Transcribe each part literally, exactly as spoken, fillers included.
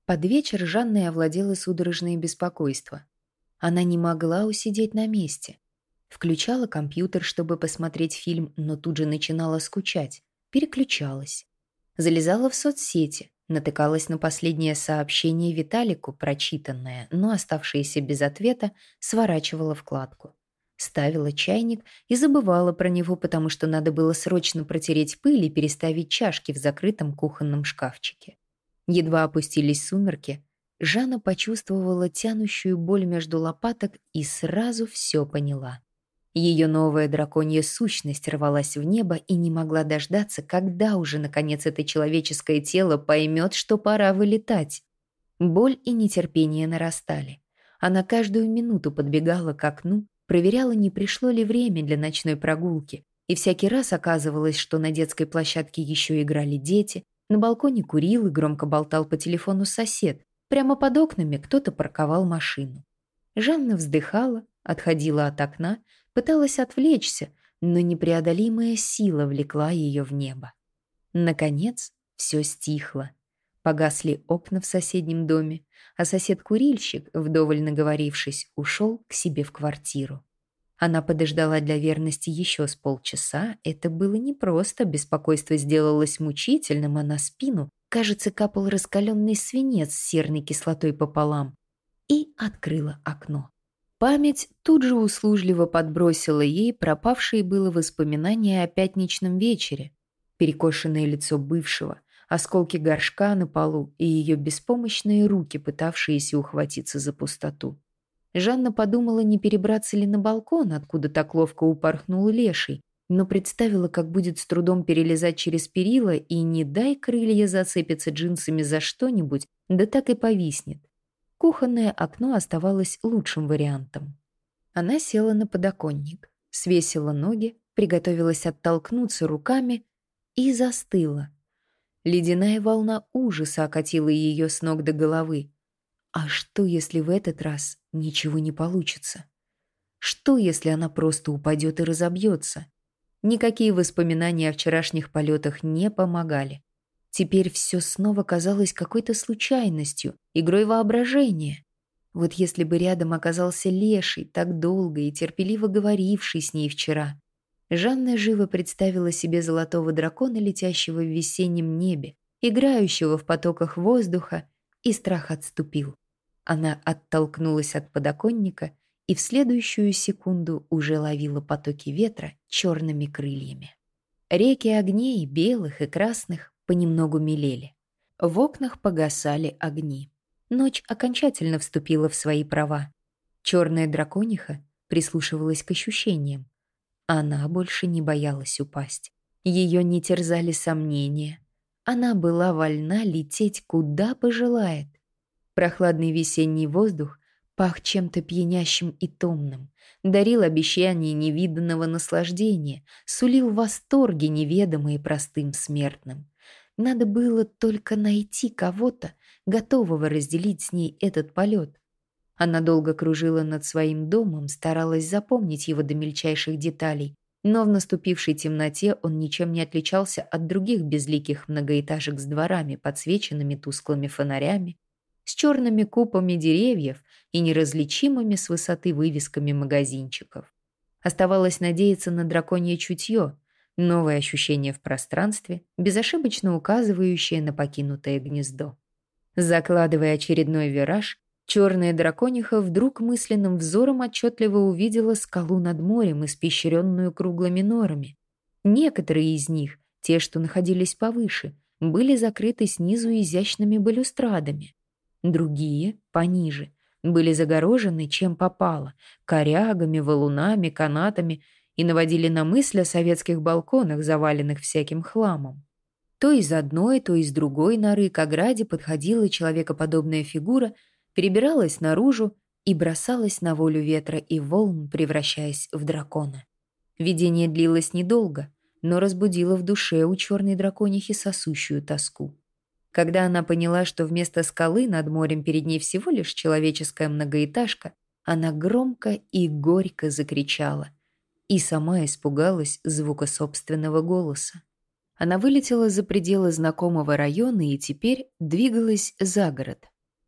Под вечер Жанной овладело судорожное беспокойство. Она не могла усидеть на месте. Включала компьютер, чтобы посмотреть фильм, но тут же начинала скучать. Переключалась. Залезала в соцсети, натыкалась на последнее сообщение Виталику, прочитанное, но оставшееся без ответа, сворачивала вкладку. Ставила чайник и забывала про него, потому что надо было срочно протереть пыль и переставить чашки в закрытом кухонном шкафчике. Едва опустились сумерки, Жанна почувствовала тянущую боль между лопаток и сразу все поняла. Ее новая драконья сущность рвалась в небо и не могла дождаться, когда уже, наконец, это человеческое тело поймет, что пора вылетать. Боль и нетерпение нарастали. Она каждую минуту подбегала к окну, проверяла, не пришло ли время для ночной прогулки, и всякий раз оказывалось, что на детской площадке еще играли дети, на балконе курил и громко болтал по телефону сосед, прямо под окнами кто-то парковал машину. Жанна вздыхала, отходила от окна, пыталась отвлечься, но непреодолимая сила влекла ее в небо. Наконец, все стихло. Погасли окна в соседнем доме, а сосед-курильщик, вдоволь наговорившись, ушел к себе в квартиру. Она подождала для верности еще с полчаса. Это было непросто, беспокойство сделалось мучительным, а на спину, кажется, капал раскаленный свинец с серной кислотой пополам. И открыла окно. Память тут же услужливо подбросила ей пропавшие было воспоминания о пятничном вечере, перекошенное лицо бывшего, осколки горшка на полу и ее беспомощные руки, пытавшиеся ухватиться за пустоту. Жанна подумала, не перебраться ли на балкон, откуда так ловко упорхнул леший, но представила, как будет с трудом перелезать через перила, и не дай крылья зацепятся джинсами за что-нибудь, да так и повиснет. Кухонное окно оставалось лучшим вариантом. Она села на подоконник, свесила ноги, приготовилась оттолкнуться руками и застыла. Ледяная волна ужаса окатила ее с ног до головы. А что, если в этот раз ничего не получится? Что, если она просто упадет и разобьется? Никакие воспоминания о вчерашних полетах не помогали. Теперь все снова казалось какой-то случайностью, игрой воображения. Вот если бы рядом оказался леший, так долго и терпеливо говоривший с ней вчера. Жанна живо представила себе золотого дракона, летящего в весеннем небе, играющего в потоках воздуха, и страх отступил. Она оттолкнулась от подоконника и в следующую секунду уже ловила потоки ветра черными крыльями. Реки огней, белых и красных, понемногу мелели. В окнах погасали огни. Ночь окончательно вступила в свои права. Черная дракониха прислушивалась к ощущениям. Она больше не боялась упасть. Ее не терзали сомнения. Она была вольна лететь, куда пожелает. Прохладный весенний воздух пах чем-то пьянящим и томным, дарил обещание невиданного наслаждения, сулил восторги, неведомые простым смертным. Надо было только найти кого-то, готового разделить с ней этот полет. Она долго кружила над своим домом, старалась запомнить его до мельчайших деталей, но в наступившей темноте он ничем не отличался от других безликих многоэтажек с дворами, подсвеченными тусклыми фонарями, с черными купами деревьев и неразличимыми с высоты вывесками магазинчиков. Оставалось надеяться на драконье чутье, новое ощущение в пространстве, безошибочно указывающее на покинутое гнездо. Закладывая очередной вираж, черная дракониха вдруг мысленным взором отчетливо увидела скалу над морем, испещренную круглыми норами. Некоторые из них, те, что находились повыше, были закрыты снизу изящными балюстрадами. Другие, пониже, были загорожены чем попало, корягами, валунами, канатами и наводили на мысль о советских балконах, заваленных всяким хламом. То из одной, то из другой норы к ограде подходила человекоподобная фигура, перебиралась наружу и бросалась на волю ветра и волн, превращаясь в дракона. Видение длилось недолго, но разбудило в душе у черной драконихи сосущую тоску. Когда она поняла, что вместо скалы над морем перед ней всего лишь человеческая многоэтажка, она громко и горько закричала и сама испугалась звука собственного голоса. Она вылетела за пределы знакомого района и теперь двигалась за город,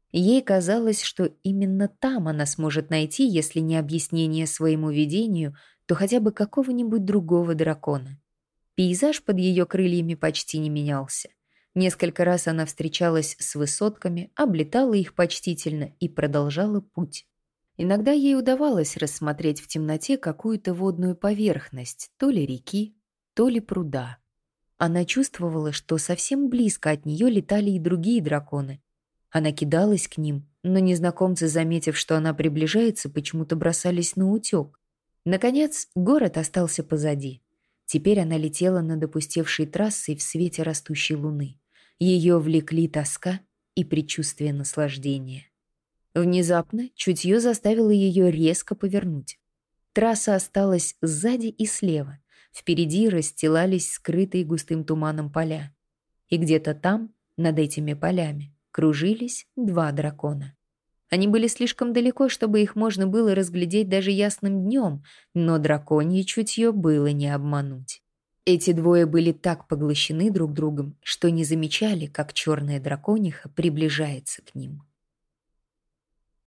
Ей казалось, что именно там она сможет найти, если не объяснение своему видению, то хотя бы какого-нибудь другого дракона. Пейзаж под ее крыльями почти не менялся. Несколько раз она встречалась с высотками, облетала их почтительно и продолжала путь. Иногда ей удавалось рассмотреть в темноте какую-то водную поверхность, то ли реки, то ли пруда. Она чувствовала, что совсем близко от нее летали и другие драконы. Она кидалась к ним, но незнакомцы, заметив, что она приближается, почему-то бросались на утек. Наконец, город остался позади. Теперь она летела над опустевшей трассой в свете растущей луны. Ее влекли тоска и предчувствие наслаждения. Внезапно чутье заставило ее резко повернуть. Трасса осталась сзади и слева. Впереди расстилались скрытые густым туманом поля. И где-то там, над этими полями, кружились два дракона. Они были слишком далеко, чтобы их можно было разглядеть даже ясным днем, но драконье чутье было не обмануть. Эти двое были так поглощены друг другом, что не замечали, как черная дракониха приближается к ним.